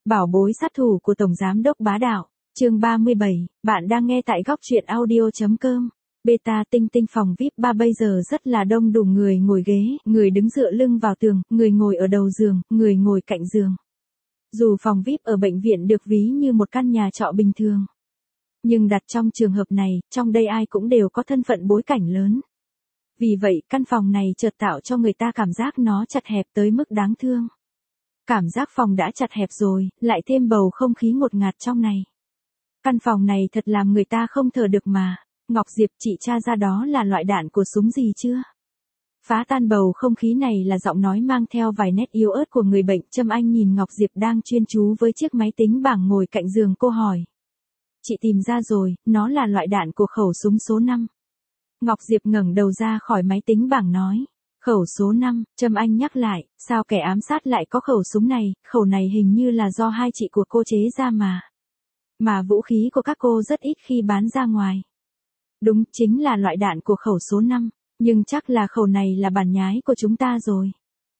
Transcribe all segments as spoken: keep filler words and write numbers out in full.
Bảo bối sát thủ của Tổng Giám đốc bá đạo, chương ba mươi bảy, bạn đang nghe tại góc truyện audio.com. Beta tinh tinh phòng vi ai pi ba bây giờ rất là đông đủ, người ngồi ghế, người đứng dựa lưng vào tường, người ngồi ở đầu giường, người ngồi cạnh giường. Dù phòng vi ai pi ở bệnh viện được ví như một căn nhà trọ bình thường, nhưng đặt trong trường hợp này, trong đây ai cũng đều có thân phận bối cảnh lớn. Vì vậy, căn phòng này chợt tạo cho người ta cảm giác nó chật hẹp tới mức đáng thương. Cảm giác phòng đã chật hẹp rồi, lại thêm bầu không khí ngột ngạt trong này. Căn phòng này thật làm người ta không thở được mà. Ngọc Diệp, chị tra ra đó là loại đạn của súng gì chưa? Phá tan bầu không khí này là giọng nói mang theo vài nét yếu ớt của người bệnh. Trâm Anh nhìn Ngọc Diệp đang chuyên chú với chiếc máy tính bảng ngồi cạnh giường, cô hỏi. Chị tìm ra rồi, nó là loại đạn của khẩu súng số năm. Ngọc Diệp ngẩng đầu ra khỏi máy tính bảng nói. Khẩu số năm, Trâm Anh nhắc lại, sao kẻ ám sát lại có khẩu súng này, khẩu này hình như là do hai chị của cô chế ra mà. Mà vũ khí của các cô rất ít khi bán ra ngoài. Đúng, chính là loại đạn của khẩu số năm, nhưng chắc là khẩu này là bản nhái của chúng ta rồi.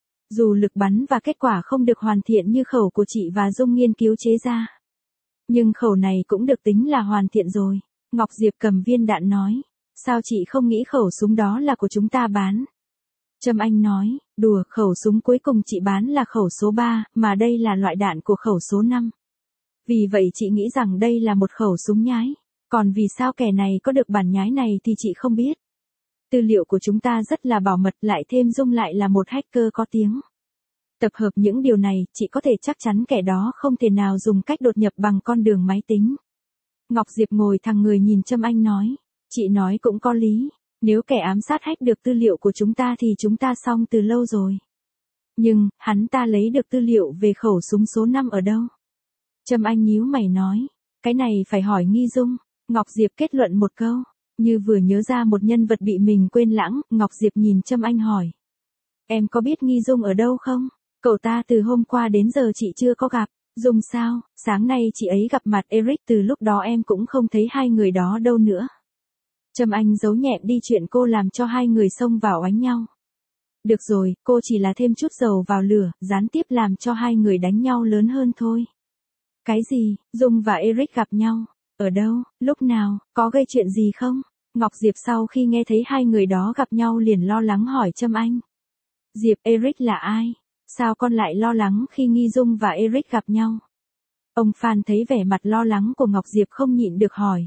Dù lực bắn và kết quả không được hoàn thiện như khẩu của chị và Dung nghiên cứu chế ra, nhưng khẩu này cũng được tính là hoàn thiện rồi. Ngọc Diệp cầm viên đạn nói, sao chị không nghĩ khẩu súng đó là của chúng ta bán? Trâm Anh nói, đùa, khẩu súng cuối cùng chị bán là khẩu số ba, mà đây là loại đạn của khẩu số năm. Vì vậy chị nghĩ rằng đây là một khẩu súng nhái. Còn vì sao kẻ này có được bản nhái này thì chị không biết. Tư liệu của chúng ta rất là bảo mật, lại thêm Dung lại là một hacker có tiếng. Tập hợp những điều này, chị có thể chắc chắn kẻ đó không thể nào dùng cách đột nhập bằng con đường máy tính. Ngọc Diệp ngồi thẳng người nhìn Trâm Anh nói, chị nói cũng có lý. Nếu kẻ ám sát hack được tư liệu của chúng ta thì chúng ta xong từ lâu rồi. Nhưng, hắn ta lấy được tư liệu về khẩu súng số năm ở đâu? Trâm Anh nhíu mày nói, cái này phải hỏi Nghi Dung. Ngọc Diệp kết luận một câu, như vừa nhớ ra một nhân vật bị mình quên lãng. Ngọc Diệp nhìn Trâm Anh hỏi, em có biết Nghi Dung ở đâu không? Cậu ta từ hôm qua đến giờ chị chưa có gặp. Dung sao? Sáng nay chị ấy gặp mặt Eric, từ lúc đó em cũng không thấy hai người đó đâu nữa. Trâm Anh giấu nhẹm đi chuyện cô làm cho hai người xông vào oánh nhau. Được rồi, cô chỉ là thêm chút dầu vào lửa, gián tiếp làm cho hai người đánh nhau lớn hơn thôi. Cái gì? Dung và Eric gặp nhau? Ở đâu? Lúc nào? Có gây chuyện gì không? Ngọc Diệp sau khi nghe thấy hai người đó gặp nhau liền lo lắng hỏi Trâm Anh. Diệp, Eric là ai? Sao con lại lo lắng khi Nghi Dung và Eric gặp nhau? Ông Phan thấy vẻ mặt lo lắng của Ngọc Diệp không nhịn được hỏi.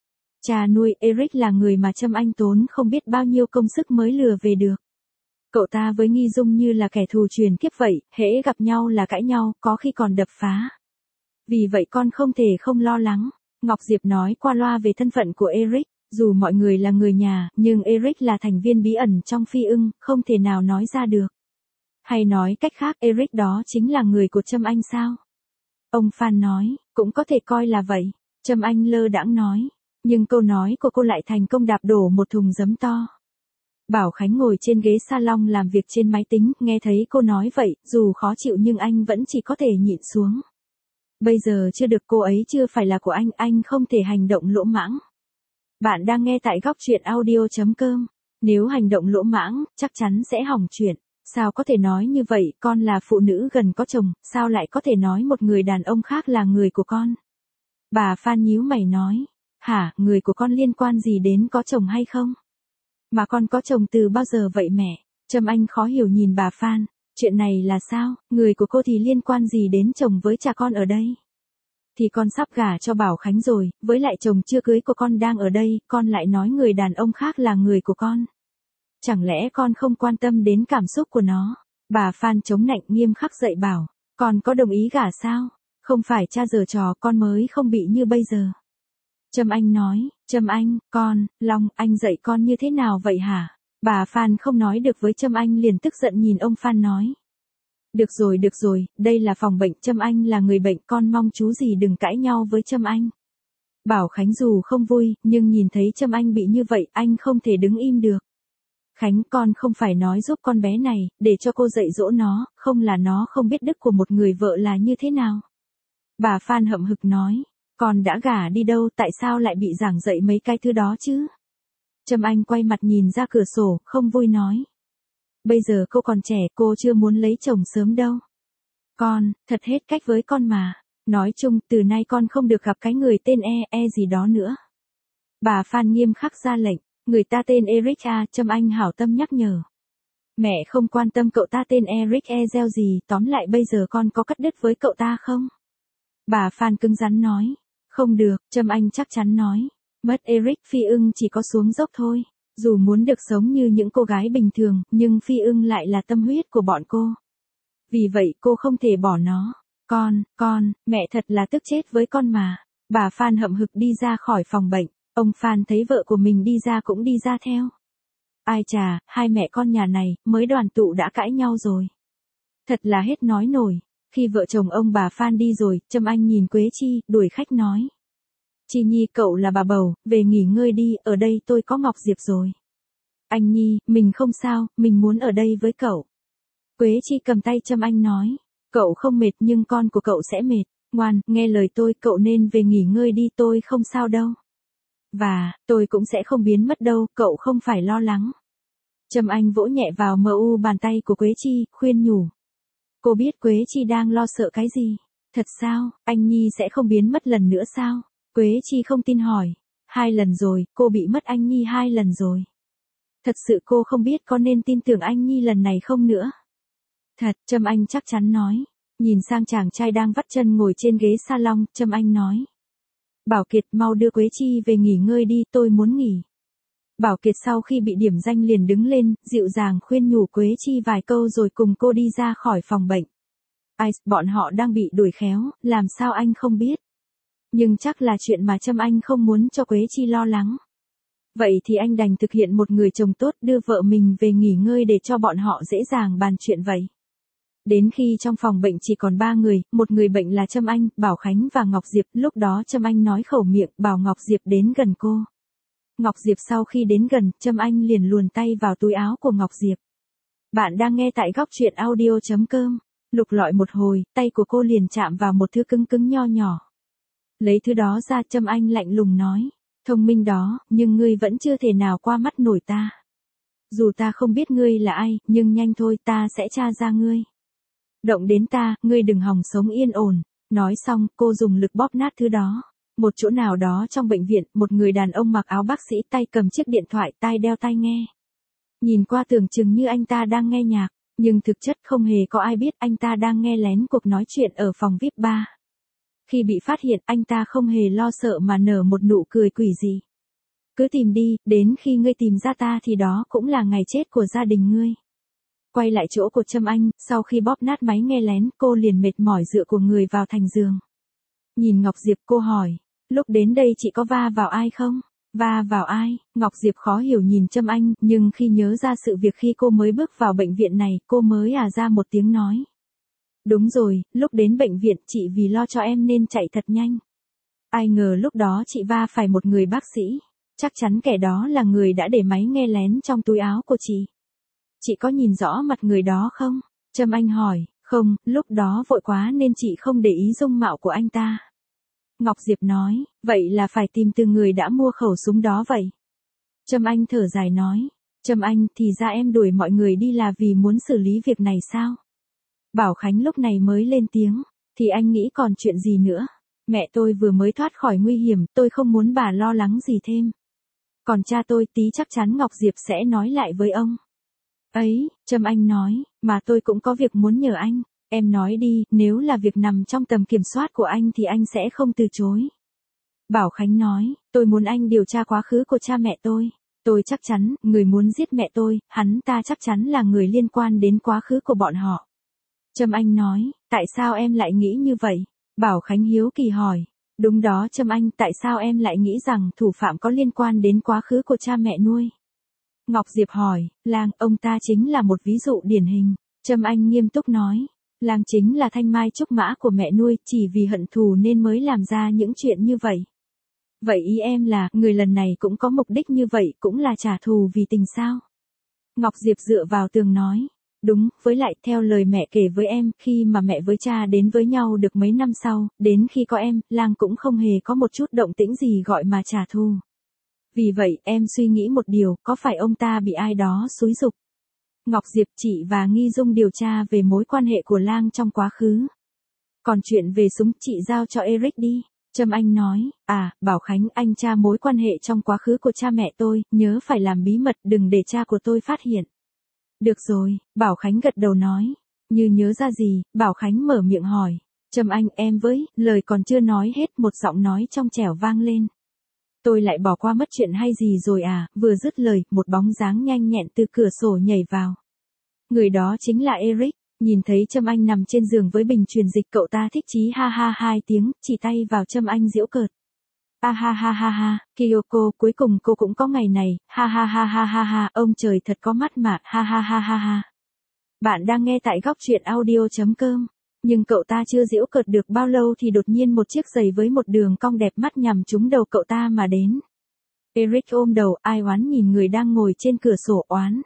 Cha nuôi Eric là người mà Trâm Anh tốn không biết bao nhiêu công sức mới lừa về được. Cậu ta với Nghi Dung như là kẻ thù truyền kiếp vậy, hễ gặp nhau là cãi nhau, có khi còn đập phá. Vì vậy con không thể không lo lắng. Ngọc Diệp nói qua loa về thân phận của Eric, dù mọi người là người nhà, nhưng Eric là thành viên bí ẩn trong Phi Ưng, không thể nào nói ra được. Hay nói cách khác, Eric đó chính là người của Trâm Anh sao? Ông Phan nói, cũng có thể coi là vậy. Trâm Anh lơ đãng nói. Nhưng câu nói của cô lại thành công đạp đổ một thùng giấm to. Bảo Khánh ngồi trên ghế salon làm việc trên máy tính, nghe thấy cô nói vậy, dù khó chịu nhưng anh vẫn chỉ có thể nhịn xuống. Bây giờ chưa được, cô ấy chưa phải là của anh, anh không thể hành động lỗ mãng. Bạn đang nghe tại góc truyện audio.com. Nếu hành động lỗ mãng, chắc chắn sẽ hỏng chuyện. Sao có thể nói như vậy, con là phụ nữ gần có chồng, sao lại có thể nói một người đàn ông khác là người của con? Bà Phan nhíu mày nói. Hả, người của con liên quan gì đến có chồng hay không? Mà con có chồng từ bao giờ vậy mẹ? Trâm Anh khó hiểu nhìn bà Phan. Chuyện này là sao? Người của cô thì liên quan gì đến chồng với cha con ở đây? Thì con sắp gả cho Bảo Khánh rồi, với lại chồng chưa cưới của con đang ở đây, con lại nói người đàn ông khác là người của con. Chẳng lẽ con không quan tâm đến cảm xúc của nó? Bà Phan chống nạnh nghiêm khắc dạy bảo, con có đồng ý gả sao? Không phải cha giở trò con mới không bị như bây giờ. Trâm Anh nói, Trâm Anh, con, Long, anh dạy con như thế nào vậy hả? Bà Phan không nói được với Trâm Anh liền tức giận nhìn ông Phan nói. Được rồi, được rồi, đây là phòng bệnh, Trâm Anh là người bệnh, con mong chú gì đừng cãi nhau với Trâm Anh. Bảo Khánh dù không vui, nhưng nhìn thấy Trâm Anh bị như vậy, anh không thể đứng im được. Khánh, con không phải nói giúp con bé này, để cho cô dạy dỗ nó, không là nó không biết đức của một người vợ là như thế nào. Bà Phan hậm hực nói. Con đã gả đi đâu, tại sao lại bị giảng dạy mấy cái thứ đó chứ? Trâm Anh quay mặt nhìn ra cửa sổ, không vui nói. Bây giờ cô còn trẻ, cô chưa muốn lấy chồng sớm đâu. Con, thật hết cách với con mà. Nói chung, từ nay con không được gặp cái người tên E, E gì đó nữa. Bà Phan nghiêm khắc ra lệnh, người ta tên Eric à, Trâm Anh hảo tâm nhắc nhở. Mẹ không quan tâm cậu ta tên Eric Ezel gì, tóm lại bây giờ con có cắt đứt với cậu ta không? Bà Phan cứng rắn nói. Không được, Trâm Anh chắc chắn nói. Mất Eric Phi Ưng chỉ có xuống dốc thôi. Dù muốn được sống như những cô gái bình thường, nhưng Phi Ưng lại là tâm huyết của bọn cô. Vì vậy cô không thể bỏ nó. Con, con, mẹ thật là tức chết với con mà. Bà Phan hậm hực đi ra khỏi phòng bệnh. Ông Phan thấy vợ của mình đi ra cũng đi ra theo. Ai chà, hai mẹ con nhà này, mới đoàn tụ đã cãi nhau rồi. Thật là hết nói nổi. Khi vợ chồng ông bà Phan đi rồi, Trâm Anh nhìn Quế Chi, đuổi khách nói. Chi Nhi cậu là bà bầu, về nghỉ ngơi đi, ở đây tôi có Ngọc Diệp rồi. Anh Nhi, mình không sao, mình muốn ở đây với cậu. Quế Chi cầm tay Trâm Anh nói. Cậu không mệt nhưng con của cậu sẽ mệt. Ngoan, nghe lời tôi, cậu nên về nghỉ ngơi đi, tôi không sao đâu. Và, tôi cũng sẽ không biến mất đâu, cậu không phải lo lắng. Trâm Anh vỗ nhẹ vào mờ u bàn tay của Quế Chi, khuyên nhủ. Cô biết Quế Chi đang lo sợ cái gì? Thật sao, anh Nhi sẽ không biến mất lần nữa sao? Quế Chi không tin hỏi. Hai lần rồi, cô bị mất anh Nhi hai lần rồi. Thật sự cô không biết có nên tin tưởng anh Nhi lần này không nữa. Thật, Trâm Anh chắc chắn nói. Nhìn sang chàng trai đang vắt chân ngồi trên ghế salon, Trâm Anh nói. Bảo Kiệt mau đưa Quế Chi về nghỉ ngơi đi, tôi muốn nghỉ. Bảo Kiệt sau khi bị điểm danh liền đứng lên, dịu dàng khuyên nhủ Quế Chi vài câu rồi cùng cô đi ra khỏi phòng bệnh. Ai, bọn họ đang bị đuổi khéo, làm sao anh không biết. Nhưng chắc là chuyện mà Trâm Anh không muốn cho Quế Chi lo lắng. Vậy thì anh đành thực hiện một người chồng tốt đưa vợ mình về nghỉ ngơi để cho bọn họ dễ dàng bàn chuyện vậy. Đến khi trong phòng bệnh chỉ còn ba người, một người bệnh là Trâm Anh, Bảo Khánh và Ngọc Diệp, lúc đó Trâm Anh nói khẩu miệng, bảo Ngọc Diệp đến gần cô. Ngọc Diệp sau khi đến gần, Trâm Anh liền luồn tay vào túi áo của Ngọc Diệp. Bạn đang nghe tại góc truyện audio chấm com. Lục lọi một hồi, tay của cô liền chạm vào một thứ cứng cứng nho nhỏ. Lấy thứ đó ra, Trâm Anh lạnh lùng nói. Thông minh đó, nhưng ngươi vẫn chưa thể nào qua mắt nổi ta. Dù ta không biết ngươi là ai, nhưng nhanh thôi ta sẽ tra ra ngươi. Động đến ta, ngươi đừng hòng sống yên ổn. Nói xong, cô dùng lực bóp nát thứ đó. Một chỗ nào đó trong bệnh viện, một người đàn ông mặc áo bác sĩ tay cầm chiếc điện thoại, tai đeo tai nghe. Nhìn qua tưởng chừng như anh ta đang nghe nhạc, nhưng thực chất không hề có ai biết anh ta đang nghe lén cuộc nói chuyện ở phòng vi ai pi ba. Khi bị phát hiện, anh ta không hề lo sợ mà nở một nụ cười quỷ dị. Cứ tìm đi, đến khi ngươi tìm ra ta thì đó cũng là ngày chết của gia đình ngươi. Quay lại chỗ của Trâm Anh, sau khi bóp nát máy nghe lén, cô liền mệt mỏi dựa của người vào thành giường. Nhìn Ngọc Diệp cô hỏi, lúc đến đây chị có va vào ai không? Va vào ai? Ngọc Diệp khó hiểu nhìn Trâm Anh, nhưng khi nhớ ra sự việc khi cô mới bước vào bệnh viện này, cô mới à ra một tiếng nói. Đúng rồi, lúc đến bệnh viện chị vì lo cho em nên chạy thật nhanh. Ai ngờ lúc đó chị va phải một người bác sĩ. Chắc chắn kẻ đó là người đã để máy nghe lén trong túi áo của chị. Chị có nhìn rõ mặt người đó không? Trâm Anh hỏi, không, lúc đó vội quá nên chị không để ý dung mạo của anh ta. Ngọc Diệp nói, vậy là phải tìm từ người đã mua khẩu súng đó vậy. Trâm Anh thở dài nói, Trâm Anh thì ra em đuổi mọi người đi là vì muốn xử lý việc này sao? Bảo Khánh lúc này mới lên tiếng, thì anh nghĩ còn chuyện gì nữa? Mẹ tôi vừa mới thoát khỏi nguy hiểm, tôi không muốn bà lo lắng gì thêm. Còn cha tôi tí chắc chắn Ngọc Diệp sẽ nói lại với ông. Ấy, Trâm Anh nói, mà tôi cũng có việc muốn nhờ anh. Em nói đi, nếu là việc nằm trong tầm kiểm soát của anh thì anh sẽ không từ chối. Bảo Khánh nói, tôi muốn anh điều tra quá khứ của cha mẹ tôi. Tôi chắc chắn, người muốn giết mẹ tôi, hắn ta chắc chắn là người liên quan đến quá khứ của bọn họ. Trâm Anh nói, tại sao em lại nghĩ như vậy? Bảo Khánh hiếu kỳ hỏi. Đúng đó Trâm Anh, tại sao em lại nghĩ rằng thủ phạm có liên quan đến quá khứ của cha mẹ nuôi? Ngọc Diệp hỏi, Lang, ông ta chính là một ví dụ điển hình. Trâm Anh nghiêm túc nói, Lang chính là thanh mai trúc mã của mẹ nuôi, chỉ vì hận thù nên mới làm ra những chuyện như vậy. Vậy ý em là, người lần này cũng có mục đích như vậy, cũng là trả thù vì tình sao? Ngọc Diệp dựa vào tường nói, đúng, với lại theo lời mẹ kể với em, khi mà mẹ với cha đến với nhau được mấy năm sau, đến khi có em, Lang cũng không hề có một chút động tĩnh gì gọi mà trả thù. Vì vậy, em suy nghĩ một điều, có phải ông ta bị ai đó xúi giục? Ngọc Diệp, chị và Nghi Dung điều tra về mối quan hệ của Lang trong quá khứ. Còn chuyện về súng chị giao cho Eric đi. Trâm Anh nói, à, Bảo Khánh anh tra mối quan hệ trong quá khứ của cha mẹ tôi, nhớ phải làm bí mật đừng để cha của tôi phát hiện. Được rồi, Bảo Khánh gật đầu nói. Như nhớ ra gì, Bảo Khánh mở miệng hỏi. Trâm Anh em với, lời còn chưa nói hết một giọng nói trong trẻo vang lên. Tôi lại bỏ qua mất chuyện hay gì rồi à, vừa dứt lời, một bóng dáng nhanh nhẹn từ cửa sổ nhảy vào. Người đó chính là Eric, nhìn thấy Trâm Anh nằm trên giường với bình truyền dịch cậu ta thích chí ha ha hai tiếng, chỉ tay vào Trâm Anh giễu cợt. A ha ha ha ha, Kyoko, cuối cùng cô cũng có ngày này, ha ha ha ha ha ha, ông trời thật có mắt mà, ha ha ha ha ha. Bạn đang nghe tại góc truyện audio.com. Nhưng cậu ta chưa giễu cợt được bao lâu thì đột nhiên một chiếc giày với một đường cong đẹp mắt nhằm trúng đầu cậu ta mà đến. Eric ôm đầu, ai oán nhìn người đang ngồi trên cửa sổ oán.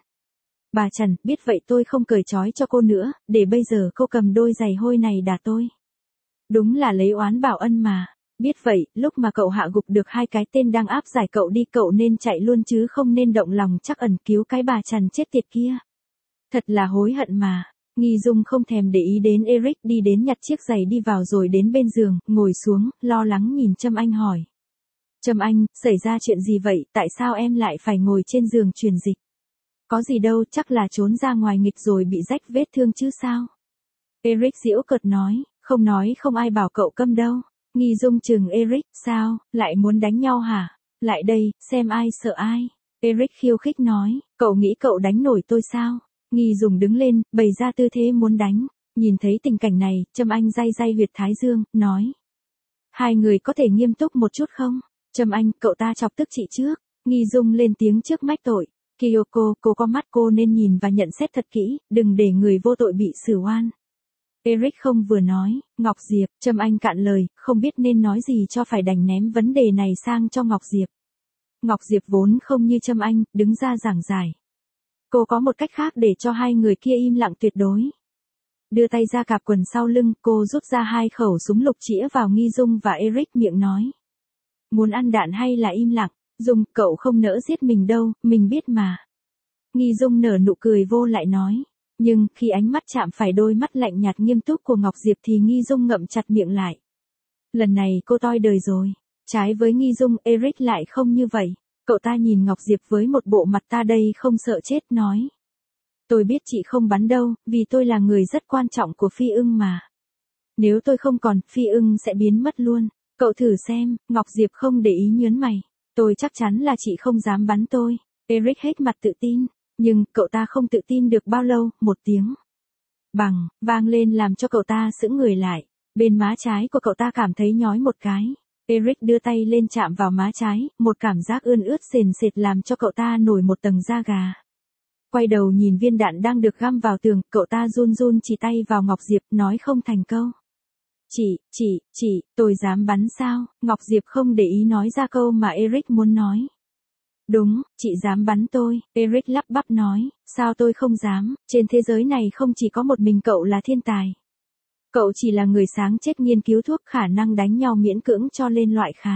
Bà Trần, biết vậy tôi không cởi trói cho cô nữa, để bây giờ cô cầm đôi giày hôi này đả tôi. Đúng là lấy oán báo ân mà. Biết vậy, lúc mà cậu hạ gục được hai cái tên đang áp giải cậu đi cậu nên chạy luôn chứ không nên động lòng chắc ẩn cứu cái bà Trần chết tiệt kia. Thật là hối hận mà. Nghi Dung không thèm để ý đến Eric đi đến nhặt chiếc giày đi vào rồi đến bên giường, ngồi xuống, lo lắng nhìn Trâm Anh hỏi. Trâm Anh, xảy ra chuyện gì vậy, tại sao em lại phải ngồi trên giường truyền dịch? Có gì đâu, chắc là trốn ra ngoài nghịch rồi bị rách vết thương chứ sao? Eric giễu cợt nói, không nói không ai bảo cậu câm đâu. Nghi Dung chừng Eric, sao, lại muốn đánh nhau hả? Lại đây, xem ai sợ ai. Eric khiêu khích nói, cậu nghĩ cậu đánh nổi tôi sao? Nghi Dung đứng lên, bày ra tư thế muốn đánh. Nhìn thấy tình cảnh này, Trâm Anh day day huyệt thái dương, nói. Hai người có thể nghiêm túc một chút không? Trâm Anh, cậu ta chọc tức chị trước. Nghi Dung lên tiếng trước mách tội. Kyoko, cô có mắt cô nên nhìn và nhận xét thật kỹ, đừng để người vô tội bị xử oan. Eric không vừa nói, Ngọc Diệp, Trâm Anh cạn lời, không biết nên nói gì cho phải đành ném vấn đề này sang cho Ngọc Diệp. Ngọc Diệp vốn không như Trâm Anh, đứng ra giảng giải. Cô có một cách khác để cho hai người kia im lặng tuyệt đối. Đưa tay ra cạp quần sau lưng, cô rút ra hai khẩu súng lục chĩa vào Nghi Dung và Eric miệng nói. Muốn ăn đạn hay là im lặng? Dung, cậu không nỡ giết mình đâu, mình biết mà. Nghi Dung nở nụ cười vô lại nói. Nhưng, khi ánh mắt chạm phải đôi mắt lạnh nhạt nghiêm túc của Ngọc Diệp thì Nghi Dung ngậm chặt miệng lại. Lần này cô toi đời rồi. Trái với Nghi Dung, Eric lại không như vậy. Cậu ta nhìn Ngọc Diệp với một bộ mặt ta đây không sợ chết, nói. Tôi biết chị không bắn đâu, vì tôi là người rất quan trọng của Phi Ưng mà. Nếu tôi không còn, Phi Ưng sẽ biến mất luôn. Cậu thử xem, Ngọc Diệp không để ý nhớn mày. Tôi chắc chắn là chị không dám bắn tôi. Eric hết mặt tự tin. Nhưng, cậu ta không tự tin được bao lâu, một tiếng. Bằng, vang lên làm cho cậu ta sững người lại. Bên má trái của cậu ta cảm thấy nhói một cái. Eric đưa tay lên chạm vào má trái, một cảm giác ươn ướt sền sệt làm cho cậu ta nổi một tầng da gà. Quay đầu nhìn viên đạn đang được găm vào tường, cậu ta run run chỉ tay vào Ngọc Diệp, nói không thành câu. Chị, chị, chị, tôi dám bắn sao? Ngọc Diệp không để ý nói ra câu mà Eric muốn nói. Đúng, chị dám bắn tôi, Eric lắp bắp nói, sao tôi không dám, trên thế giới này không chỉ có một mình cậu là thiên tài. Cậu chỉ là người sáng chết nghiên cứu thuốc khả năng đánh nhau miễn cưỡng cho lên loại khá.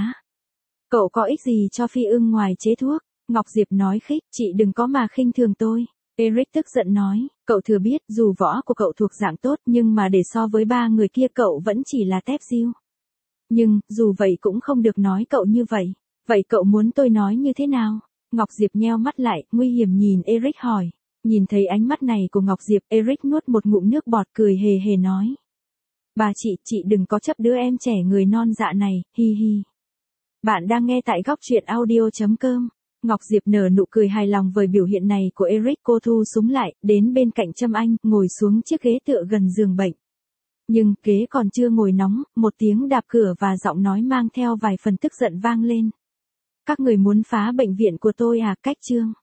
Cậu có ích gì cho Phi Ưng ngoài chế thuốc? Ngọc Diệp nói khích, chị đừng có mà khinh thường tôi. Eric tức giận nói, cậu thừa biết dù võ của cậu thuộc dạng tốt nhưng mà để so với ba người kia cậu vẫn chỉ là tép diêu. Nhưng, dù vậy cũng không được nói cậu như vậy. Vậy cậu muốn tôi nói như thế nào? Ngọc Diệp nheo mắt lại, nguy hiểm nhìn Eric hỏi. Nhìn thấy ánh mắt này của Ngọc Diệp, Eric nuốt một ngụm nước bọt cười hề hề nói. Bà chị, chị đừng có chấp đứa em trẻ người non dạ này, hi hi. Bạn đang nghe tại góc truyện audio.com. Ngọc Diệp nở nụ cười hài lòng với biểu hiện này của Eric. Cô thu súng lại, đến bên cạnh Trâm Anh, ngồi xuống chiếc ghế tựa gần giường bệnh. Nhưng, ghế còn chưa ngồi nóng, một tiếng đạp cửa và giọng nói mang theo vài phần tức giận vang lên. Các người muốn phá bệnh viện của tôi à? Cách chương.